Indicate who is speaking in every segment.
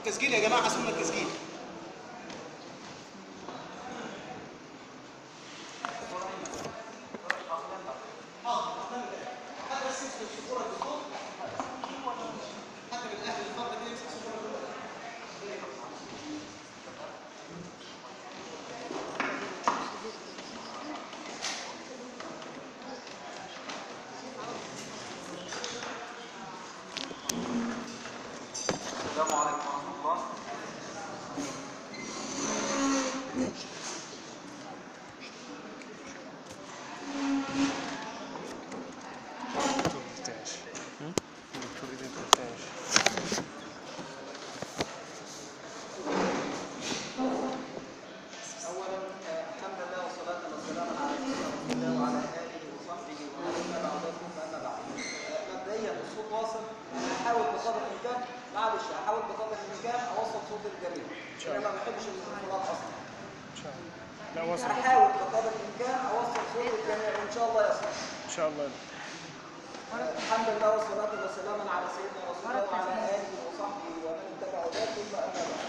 Speaker 1: التسجيل يا جماعه، حسبنا التسجيل.
Speaker 2: السلام عليكم ورحمة الله. أولا الحمد لله والصلاة والسلام على سيدنا رسول الله وعلى آله وصحبه ومن تبع هداهم أما بعد. مبدئيا الصوت واصل، أنا هحاول بقدر الإمكان، معلش هحاول بقدر الإمكان أوصل صوت الجميع. أنا ما بحبش الميكروفونات أصلا. إن شاء الله. لا وصل. هحاول بقدر الإمكان أوصل صوت الجميع وإن شاء الله يصل. إن شاء الله. الحمد لله والصلاة والسلام على سيدنا رسول الله وعلى آله وصحبه ومن تبع هداهم أما بعد.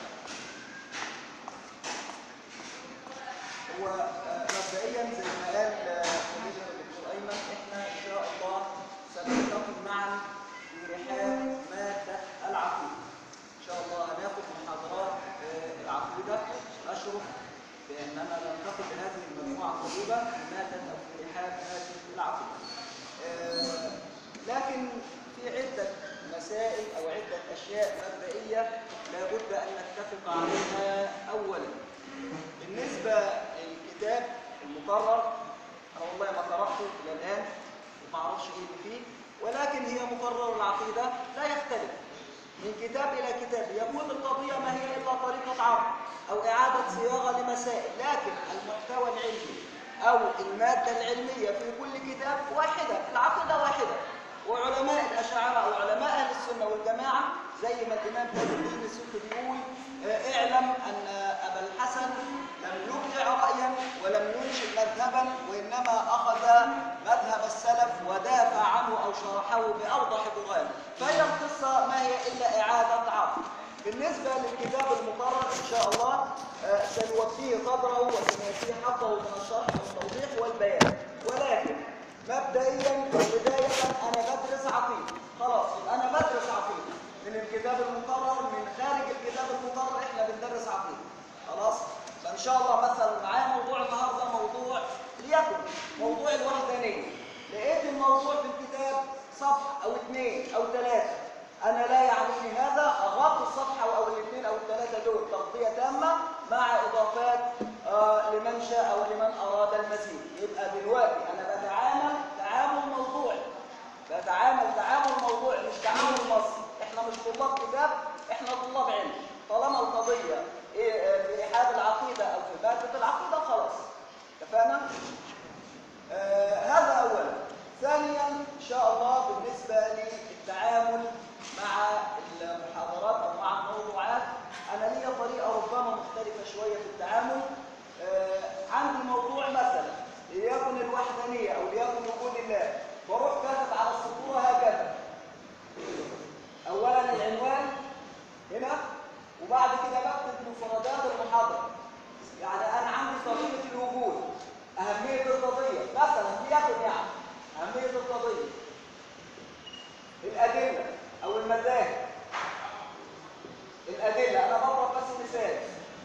Speaker 2: ومبدئيا زي ما قال فضيلة الدكتور أيمن، احنا إن شاء الله سنلتقي معا في رحاب مادة العقيدة. إن شاء الله هناخد محاضرات العقيدة. أشرف بأننا نلتقي بهذه المجموعة الطيبة في مادة أو في رحاب مادة العقيدة. لكن في عدة مسائل أو عدة أشياء مبدئية لابد أن نتفق عليها. أولا بالنسبة للكتاب المقرر، أنا والله ما قرأته إلى الآن وما أعرفش إيه اللي فيه، ولكن هي مقرر العقيدة لا يختلف من كتاب إلى كتاب. يكون القضية ما هي إلا طريقة عرض أو إعادة صياغة لمسائل، لكن المحتوى العلمي أو المادة العلمية في كل كتاب واحدة، العقيدة واحدة. وعلماء الأشاعرة أو علماء أهل السنة والجماعة زي ما الإمام تاج الدين السبكي بيقول: اعلم أن أبا الحسن لم يبدع رأيا ولم ينشئ مذهبا، وإنما أخذ مذهب السلف ودافع عنه أو شرحه بأوضح برهان. فهي القصة ما هي إلا إعادة عرض. بالنسبة للكتاب المقرر إن شاء الله سنوفيه قدره وسنوفيه حقه من الشرح والتوضيح والبيان. ولكن مبدئيا بداية أنا بدرس عقيدة، خلاص أنا بدرس عقيدة من الكتاب المقرر، من خارج الكتاب المقرر احنا بندرس عقيدة، خلاص. فإن شاء الله مثلا معايا موضوع النهارده موضوع ليكن موضوع الوحدانية، لقيت الموضوع في الكتاب صفحة أو اثنين أو ثلاثة، أنا لا يعنيني هذا، أغطي الصفحة أو الاثنين أو الثلاثة دول تغطية تامة مع إضافات لمن شاء ولمن أراد المزيد. يبقى دلوقتي أنا بتعامل تعامل موضوعي، بتعامل تعامل موضوعي مش تعامل مصري. احنا مش طلاب كتاب، احنا طلاب علم. طالما القضية في رحاب العقيدة أو في مادة العقيدة خلاص اتفقنا؟ هذا أولا. ثانيا إن شاء الله بالنسبة للتعامل مع المحاضرات أو مع الموضوعات، أنا لي طريقة ربما مختلفة شوية في التعامل. عندي موضوع مثلا ليكن الوحدانية أو ليكن وجود الله، بروح كاتب على السطور هكذا أولا العنوان هنا، وبعد كده بكتب مفردات المحاضرة. يعني أنا عندي طريقة الوجود، أهمية القضية مثلا ليكن يعني أهمية القضية، الأدلة أو المذاهب، الأدلة. أنا بضرب بس مثال،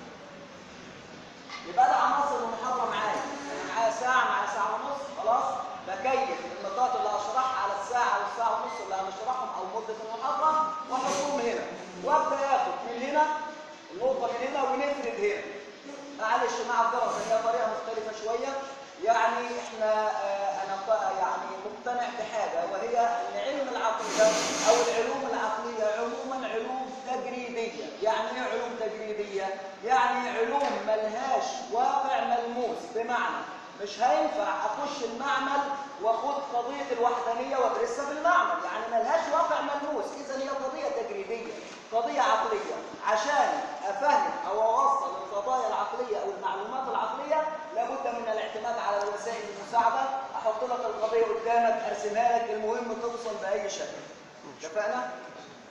Speaker 2: يبقى ده عناصر المحاضرة معايا. أنا معايا ساعة، معايا ساعة ونص، خلاص بكيف النقاط اللي هشرحها على الساعة والساعة ونص اللي هنشرحهم أو مدة المحاضرة وأحطهم هنا، وأبدأ آخد من هنا النقطة من هنا ونفرد هنا. معلش مع الدراسة هي طريقة مختلفة شوية. يعني احنا أنا يعني مقتنع بحاجة، وهي أن علم العقيدة أو العلوم العقلية عموما علوم تجريدية. يعني ايه علوم تجريدية؟ يعني علوم ملهاش واقع ملموس، بمعنى مش هينفع اخش المعمل واخد قضيه الوحدانيه وادرسها في المعمل، يعني ملهاش واقع ملموس. اذا هي قضيه تجريديه، قضيه عقليه. عشان افهم او اوصل القضايا العقليه او المعلومات العقليه لابد من الاعتماد على وسائل المساعده. احط لك القضيه قدامك، ارسمها لك، المهم توصل باي شكل. اتفقنا؟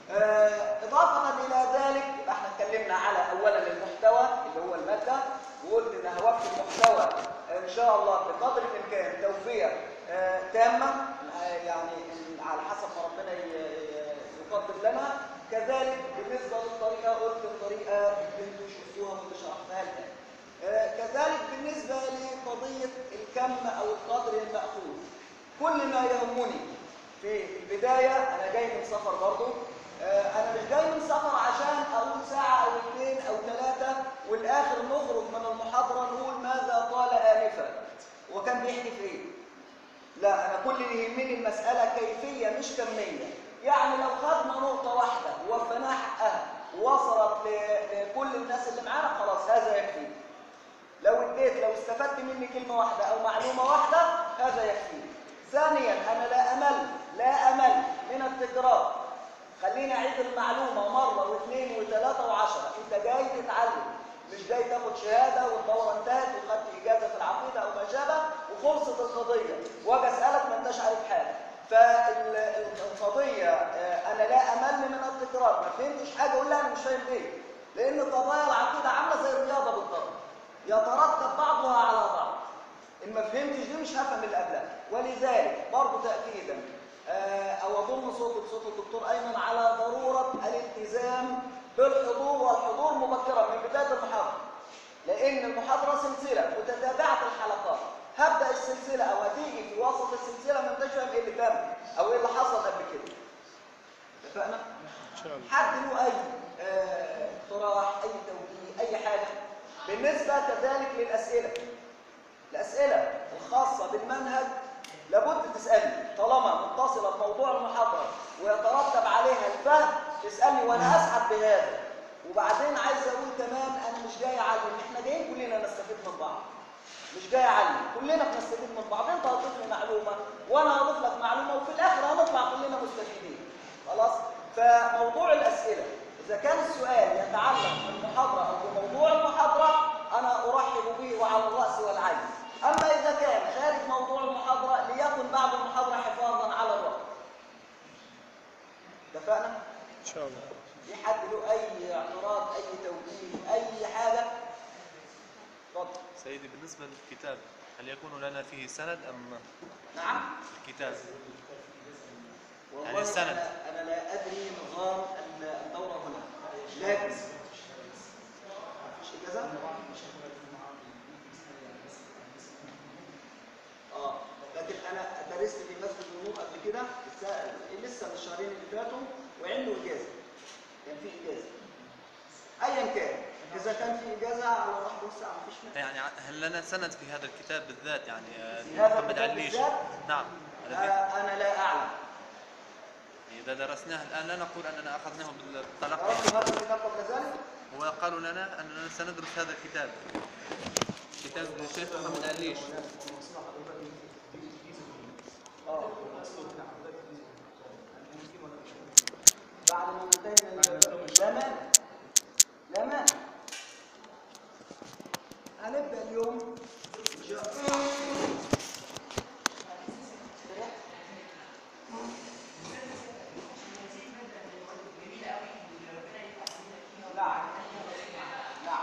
Speaker 2: إضافة إلى ذلك احنا اتكلمنا على أولا المحتوى اللي هو المادة، وقلت إن هوفي المحتوى إن شاء الله بقدر الإمكان توفير تامة، يعني على حسب ما ربنا يقدر لنا. كذلك بالنسبة للطريقة قلت الطريقة اللي انتوا شفتوها واللي شرحتها لنا. كذلك بالنسبة لقضية الكم أو القدر المأخوذ، كل ما يهمني في البداية، أنا جاي من سفر برضه، أنا مش جاي من سفر عشان أقول ساعة أو 2 أو 3 والآخر نخرج من المحاضرة نقول ماذا قال آنفا وكان بيحكي في إيه. لا، أنا كل اللي يهمني المسألة كيفية مش كمية. يعني لو خدنا نقطة واحدة ووفيناها حقها ووصلت لكل الناس اللي معانا خلاص هذا يكفي. لو استفدت مني كلمة واحدة أو معلومة واحدة هذا يكفي. ثانيا، أنا لا أمل من التكرار. خليني أعيد المعلومة مرة واثنين وثلاثة وعشرة. أنت جاي تتعلم، مش جاي تاخد شهادة والدورة انتهت وخدت إجازة في العقيدة أو ما شابه وخلصت القضية وأجي أسألك ما أنتش عارف حاجة. فالقضية أنا لا أمل من التكرار. ما فهمتش حاجة أقول لا أنا مش فاهم ليه، لأن قضايا العقيدة عاملة زي الرياضة بالضبط، يترتب بعضها على بعض. إن ما فهمتش دي مش هفهم اللي قبلها. ولذلك برضه تأكيدا أو أظن صوت الدكتور أيمن على ضرورة الالتزام بالحضور، والحضور مبكرا من بداية المحاضرة، لأن المحاضرة سلسلة وتتابعت الحلقات. هبدأ السلسلة أو هتيجي في وسط السلسلة ما انتش فاهم إيه اللي تم أو إيه اللي حصل قبل كده. اتفقنا؟ إن شاء الله. حد له أي اقتراح، أي توجيه، أي حاجة؟ بالنسبة كذلك للأسئلة، الأسئلة الخاصة بالمنهج لابد تسألني طالما متصلة بموضوع المحاضرة ويترتب عليها الفهم، تسألني وأنا أسعد بهذا. وبعدين عايز أقول كمان أنا مش جاي أعلم، إحنا جايين كلنا نستفيد من بعض، مش جاي أعلم، كلنا بنستفيد من بعض. أنت هتضيف لي معلومة وأنا هضيف لك معلومة وفي الآخر هنطلع كلنا مستفيدين. خلاص؟ فموضوع الأسئلة إذا كان السؤال يتعلق بالمحاضرة أو بموضوع المحاضرة أنا أرحب به وعلى الرأس والعين. أما إذا كان خارج موضوع المحاضرة ليكن بعد المحاضرة حفاظا على الوقت. اتفقنا؟ إن شاء الله. في حد له أي اعتراض، أي توجيه، أي حاجة؟ اتفضل.
Speaker 1: سيدي، بالنسبة للكتاب هل يكون لنا فيه سند أم؟
Speaker 2: نعم؟
Speaker 1: الكتاب
Speaker 2: يعني السند. أنا لا أدري نظام الدورة هنا، لكن مفيش إجازة؟ لكن أنا درست في مسجد النور قبل كده لسه من الشهرين اللي فاتوا وعنده إجازة، كان في إجازة. أيا كان، إذا كان في إجازة على راحته الساعة مفيش مشكلة.
Speaker 1: يعني هل لنا سند في هذا الكتاب بالذات؟ يعني
Speaker 2: في هذا الكتاب بالذات؟
Speaker 1: نعم.
Speaker 2: أنا لا أعلم.
Speaker 1: إذا درسناه الآن لا نقول أننا أخذناه بالتلقي.
Speaker 2: درستم هذا الكتاب قبل ذلك؟
Speaker 1: وقالوا لنا أننا سندرس هذا الكتاب، كتاب الشيخ محمد عليش.
Speaker 2: بعد ما انتهينا لا مانع هنبدأ اليوم إن شاء الله. نعم نعم.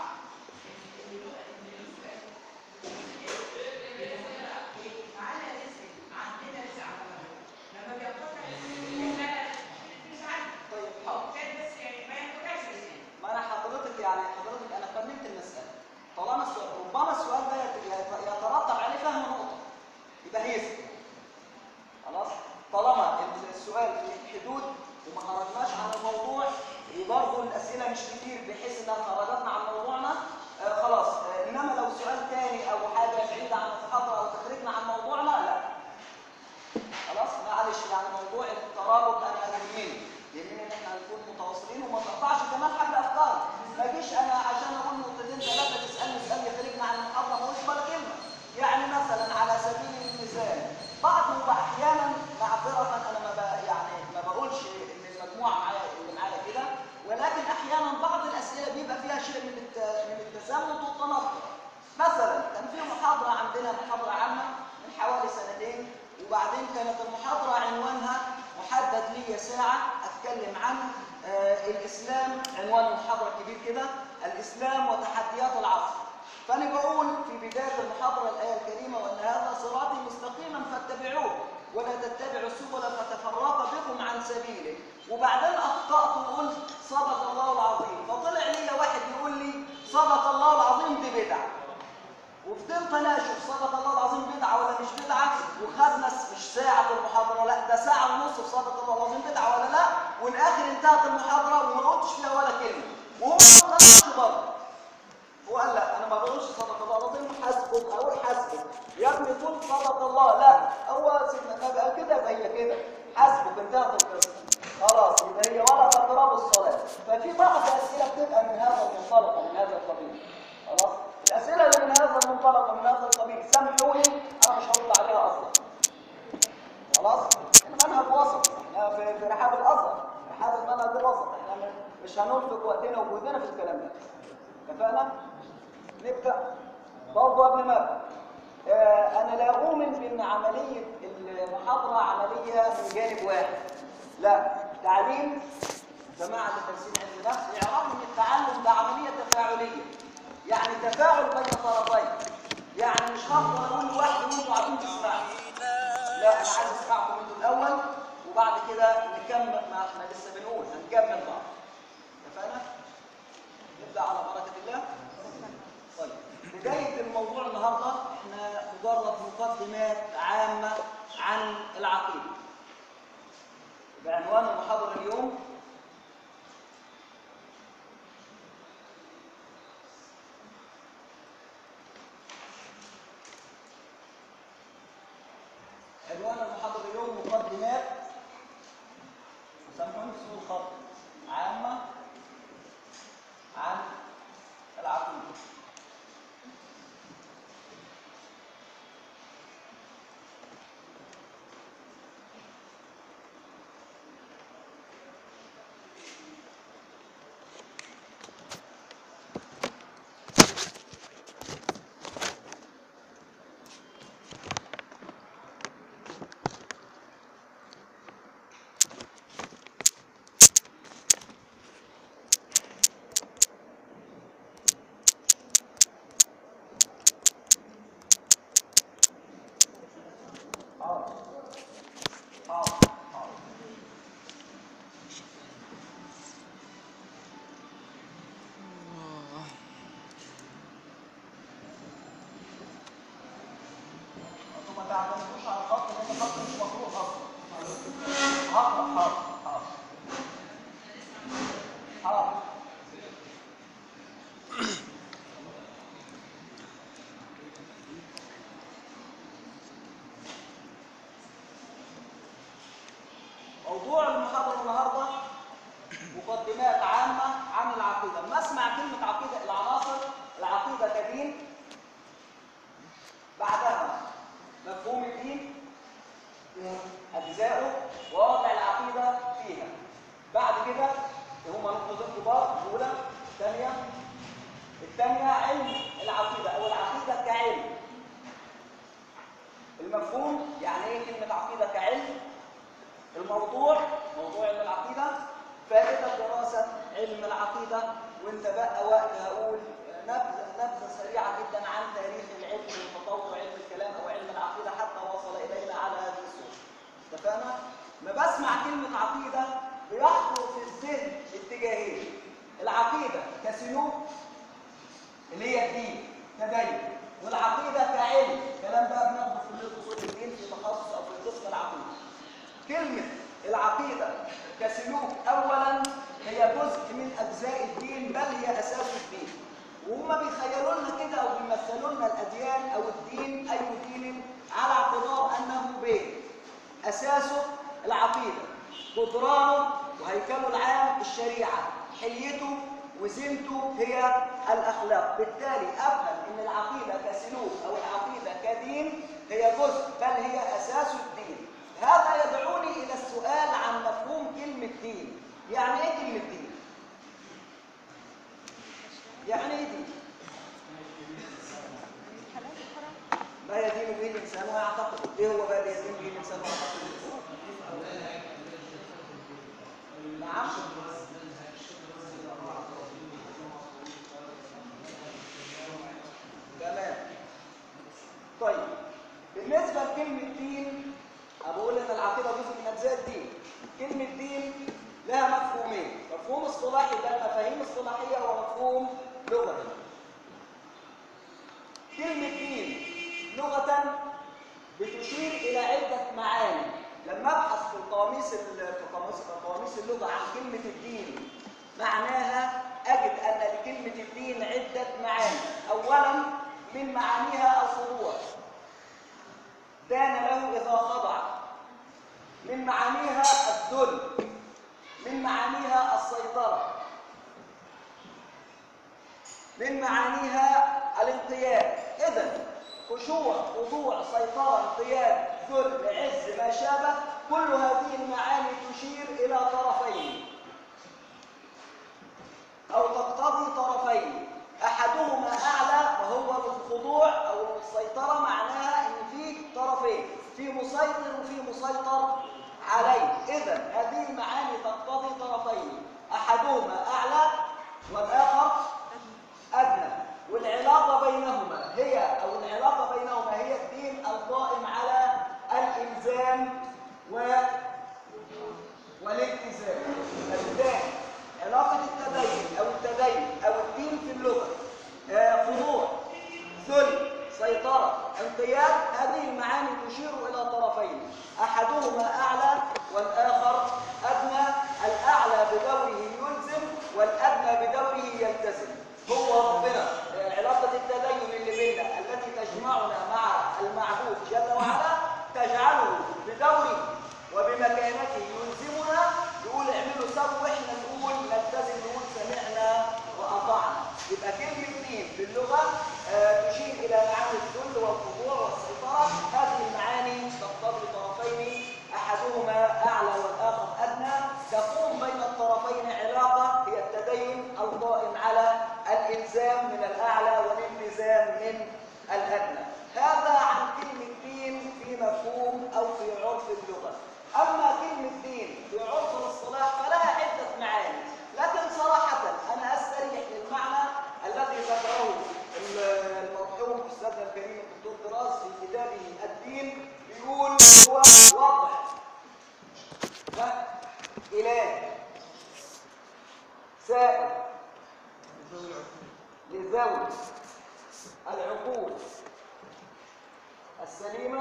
Speaker 2: حضرتك انا كملت المساله. طالما السؤال ربما السؤال ده يترتب عليه فهم نقطه يبقى هيسال. خلاص؟ طالما السؤال في حدود وما خرجناش عن الموضوع وبرضه الاسئله مش كتير بحيث انها خرجتنا عن موضوعنا خلاص. انما لو سؤال ثاني او حاجه بعيده عن المحاضره او تخرجنا عن موضوعنا لا. خلاص؟ معلش، يعني موضوع الترابط انا يهمني ان احنا نكون متواصلين وما تقطعش كمان حد افكاري. ما اجيش انا عشان اقول نقطتين ثلاثه تسالني سؤال يخرجنا عن المحاضره ما اقولش ولا كلمه. يعني مثلا على سبيل المثال احيانا معذره انا ما بقولش ان المجموعه معايا اللي معايا كده، ولكن احيانا بعض الاسئله بيبقى فيها شيء من التزامن والتناقض. مثلا كان في محاضره عندنا، محاضره عامه من حوالي 2 سنين، وبعدين كانت المحاضره عنوانها محدد لي ساعه هتكلم عن الإسلام. عنوان المحاضرة كبير كده، الإسلام وتحديات العصر. فأنا بقول في بداية المحاضرة الآية الكريمة: وأن هذا صراطي مستقيما فاتبعوه ولا تتبعوا السبل فتفرق بكم عن سبيله. وبعدين أخطأت وقلت صدق الله العظيم، فطلع لي واحد يقول لي صدق الله العظيم دي بدعة، وفضلت اناشف صدق الله العظيم بدعه ولا مش بدعه، وخدنا مش ساعه المحاضره، لا ده ساعه ونص في صدق الله العظيم بدعه ولا لا، والاخر انتهت المحاضره وما قلتش فيها ولا كلمه، وهو ما قالش برضه. هو قال لا انا ما بقولش صدق الله العظيم، حسبك اقول حسبك يا ابني تقول صدق الله، لا هو سيدنا النبي قال كده يبقى هي كده، حسبك انتهت القصه خلاص، يبقى هي ولا تقربوا الصلاه. ففي بعض اسئله بتبقى من هذا المنطلق ومن هذا القبيل. خلاص الأسئلة اللي من هذا المنطلق ومن هذا القبيل سامحوني أنا مش هرد عليها أصلا. خلاص؟ المنهج وسط، احنا في رحاب الأزهر، رحاب المنهج الوسط، احنا مش هننفق وقتنا وجهدنا في الكلام ده. اتفقنا؟ نبدأ. برضه قبل ما أبدأ أنا لا أؤمن بأن عملية المحاضرة عملية من جانب واحد. لا، تعليم جماعة التنسيق علم النفس يعرفوا أن التعلم ده عملية تفاعلية. يعني تفاعل بين طرفين، يعني مش هفضل اقول لواحد وانتوا عايزين تسمعوا، لا انا عايز اسمعكم انتوا الاول وبعد كده نكمل. ما احنا لسه بنقول هنكمل بعض. اتفقنا؟ نبدا على بركه الله. طيب بدايه الموضوع النهارده احنا مجرد مقدمات عامه عن العقيده. بعنوان المحاضره اليوم مقدمات، وسامحوني في سوء الخط، عامة عن العقيدة. موضوع المحاضرة النهارده مقدمات عامة عن العقيدة. ما اسمع كلمة عقيدة، العناصر العقيدة كدين، بعدها مفهوم الدين، أجزائه، ووضع العقيدة فيها. بعد كده هما نقطتين كبار، الأولى الثانية علم العقيدة أو العقيدة كعلم. المفهوم يعني إيه كلمة عقيدة كعلم؟ الموضوع موضوع علم العقيدة، فائدة دراسة علم العقيدة. وانت بقى وقت هقول نبذة سريعة جدا عن تاريخ العلم وتطور علم الكلام أو علم العقيدة حتى وصل إلينا على هذه الصورة. اتفقنا؟ ما بسمع كلمة عقيدة بيحضر في الذهن اتجاهين: العقيدة كسلوك اللي هي الدين تدين، والعقيدة كعلم، كلام بقى بناخده في كلية أصول الدين في تخصص أو في قسم العقيدة. كلمة العقيدة كسلوك أولا هي جزء من أجزاء الدين، بل هي أساس الدين. وهم بيخيلوا لنا كده أو بيمثلوا لنا الأديان أو الدين، أي دين، على اعتبار أنه بيت أساسه العقيدة، جدرانه وهيكله العام الشريعة، حليته وزينته هي الأخلاق. بالتالي أفهم أن العقيدة كسلوك أو العقيدة كدين هي جزء بل هي أساس الدين. هذا يدعوني إلى السؤال عن مفهوم كلمة دين. يعني إيه كلمة دين؟ يعني إيه دين؟ ما يدين به الإنسان ويعتقد. إيه هو بقى اللي يدين به الإنسان ويعتقد؟ نعم. تمام. طيب بالنسبه لكلمه دين، انا بقول ان العقيده جزء من اجزاء الدين. كلمه دين لها مفهومين، مفهوم اصطلاحي ده مفاهيم اصطلاحيه ومفهوم لغوي. كلمه دين لغه بتشير الى عده معاني. لما ابحث في قواميس اللغه عن كلمه الدين معناها، اجد ان لكلمه الدين عده معاني. اولا من معانيها الخضوع، دان له اذا خضع. من معانيها الذل. من معانيها السيطره. من معانيها الانقياد. اذا خشوع، خضوع، سيطره، انقياد، ذل، عز، ما شابه، كل هذه المعاني تشير الى طرفين او تقتضي طرفين، احدهما اعلى وهو الخضوع او السيطره، معناها ان في طرفين، في مسيطر وفي مسيطر عليه. اذا هذه المعاني تقتضي طرفين، احدهما اعلى والاخر ادنى، والعلاقه بينهما هي الدين القائم على الالزام والالتزام. الثاني علاقه التدين او الدين في اللغه، خضوع، ذل، سيطره، انقياد. هذه المعاني تشير الى طرفين، احدهما اعلى والاخر ادنى. الاعلى بدوره يلزم والادنى بدوره يلتزم. هو ربنا علاقه التدين اللي بيننا التي تجمعنا مع المعبود جل وعلا تجعله بدوره وبمكانته يلزمنا، يقول اعملوا سووا، واحنا نقول نلتزم، نقول سمعنا واطعنا. يبقى كلمه دين في اللغه تشير الى معاني الذل والخضوع والسيطره. هذه المعاني تقتضي طرفين، احدهما اعلى والاخر ادنى. تقوم بين الطرفين علاقه هي التدين القائم على الالزام من الاعلى والالتزام من الادنى. هذا عن كلمه دين في مفهوم او في عرف اللغه. اما كلمه دين في عرف الاصطلاح فلها عده معاني، لكن صراحه انا استريح للمعنى الذي ذكره المرحوم استاذنا الكريم الدكتور دراز في كتابه الدين. بيقول هو وضع وعلاج سائر لذوي العقول السليمه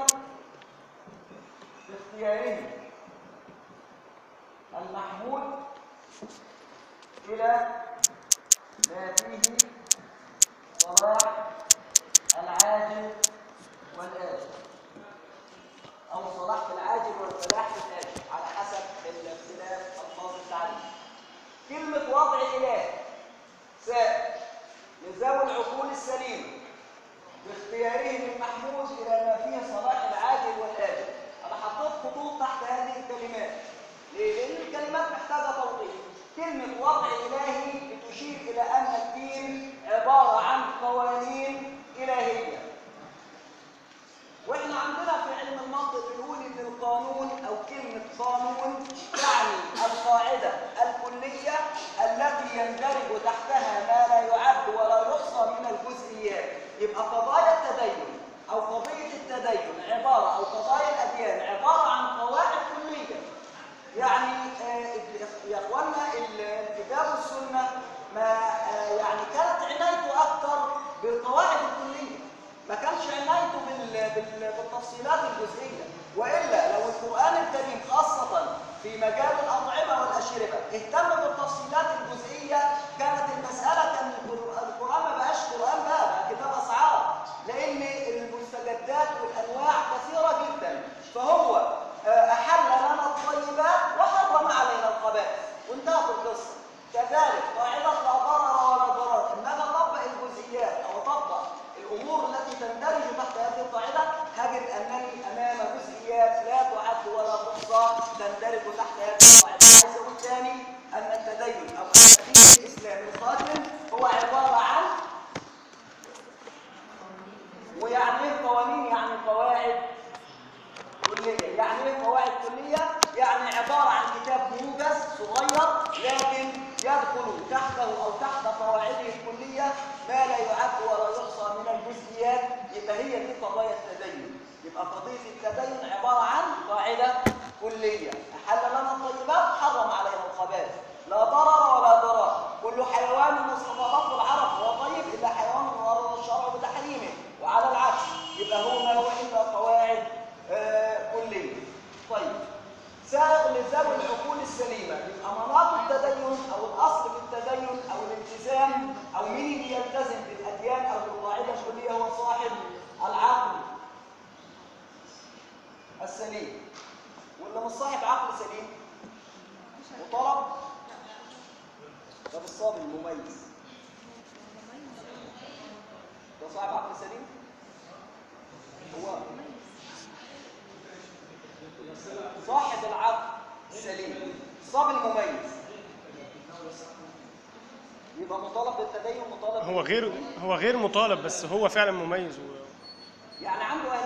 Speaker 2: باختيارهم المحمود إلى ما فيه صلاح العاجل والآجل، أو صلاح في العاجل والفلاح في الآجل على حسب اختلاف ألفاظ التعريف. كلمة وضع إله سائر لذوي العقول السليمة باختيارهم المحمود إلى ما فيه صلاح العاجل والآجل. أنا حطيت خطوط تحت هذه الكلمات. ليه؟ لأن الكلمات محتاجة توضيح. كلمة وضع إلهي بتشير إلى أن الدين عبارة عن قوانين إلهية. وإحنا عندنا في علم المنطق بنقول إن القانون أو كلمة قانون تعني القاعدة الكلية التي يندرج تحتها ما لا يعد ولا يحصى من الجزئيات. يبقى قضايا التدين أو قضية التدين عبارة، أو قضايا الأديان عبارة عن قواعد كلية. يعني يا اخوانا الكتاب والسنه ما يعني كانت عنايته اكثر بالقواعد الكليه، ما كانش عنايته بالتفصيلات الجزئيه. والا لو القران الكريم خاصه في مجال الاطعمه والاشربه اهتم بالتفصيلات الجزئيه، كانت المساله كان القران ما بقاش قران بقى كتاب اسعار، لان المستجدات والانواع كثيره جدا. فهو أحل لنا الطيبات وحرم علينا الخبائث وانتهت القصة. كذلك قاعدة لا ضرر ولا ضرر، إن أنا أطبق الجزئيات أو أطبق الأمور التي تندرج تحت هذه القاعدة هجد أنني أمام جزئيات لا تعد ولا تحصى تندرج تحت هذه القاعدة. عايز أقول ثاني أن التدين أو الدين الإسلامي الخاتم هو عبارة عن، ويعني إيه قوانين؟ يعني قواعد كلية. يعني ايه قواعد كلية؟ يعني عبارة عن كتاب موجز صغير يبقى هي دي قضايا التدين. يبقى قضية التدين عبارة عن قاعدة كلية: أحل لنا الطيبات، حرم علينا الخبائث، لا ضرر ولا ضرار، كل حيوان مستضافات العرب هو طيب إلا حيوان ورد الشرع بتحريمه، وعلى العكس. يبقى هو ما هو إلا قواعد كلية. طيب، سائغ لذوي العقول السليمة. يبقى مناط التدين أو الأصل في التدين أو الالتزام أو مين اللي يلتزم بالأديان أو بالقاعدة الكلية هو صاحب العقل السليم. واللي مش صاحب عقل سليم وطلب. طب الصابي المميز ده صاحب عقل سليم؟ هو صاحب العقل السليم، الصبي المميز، يبقى مطالب بالتدين، مطالب
Speaker 3: هو غير مطالب، بس هو فعلا مميز
Speaker 2: يعني عنده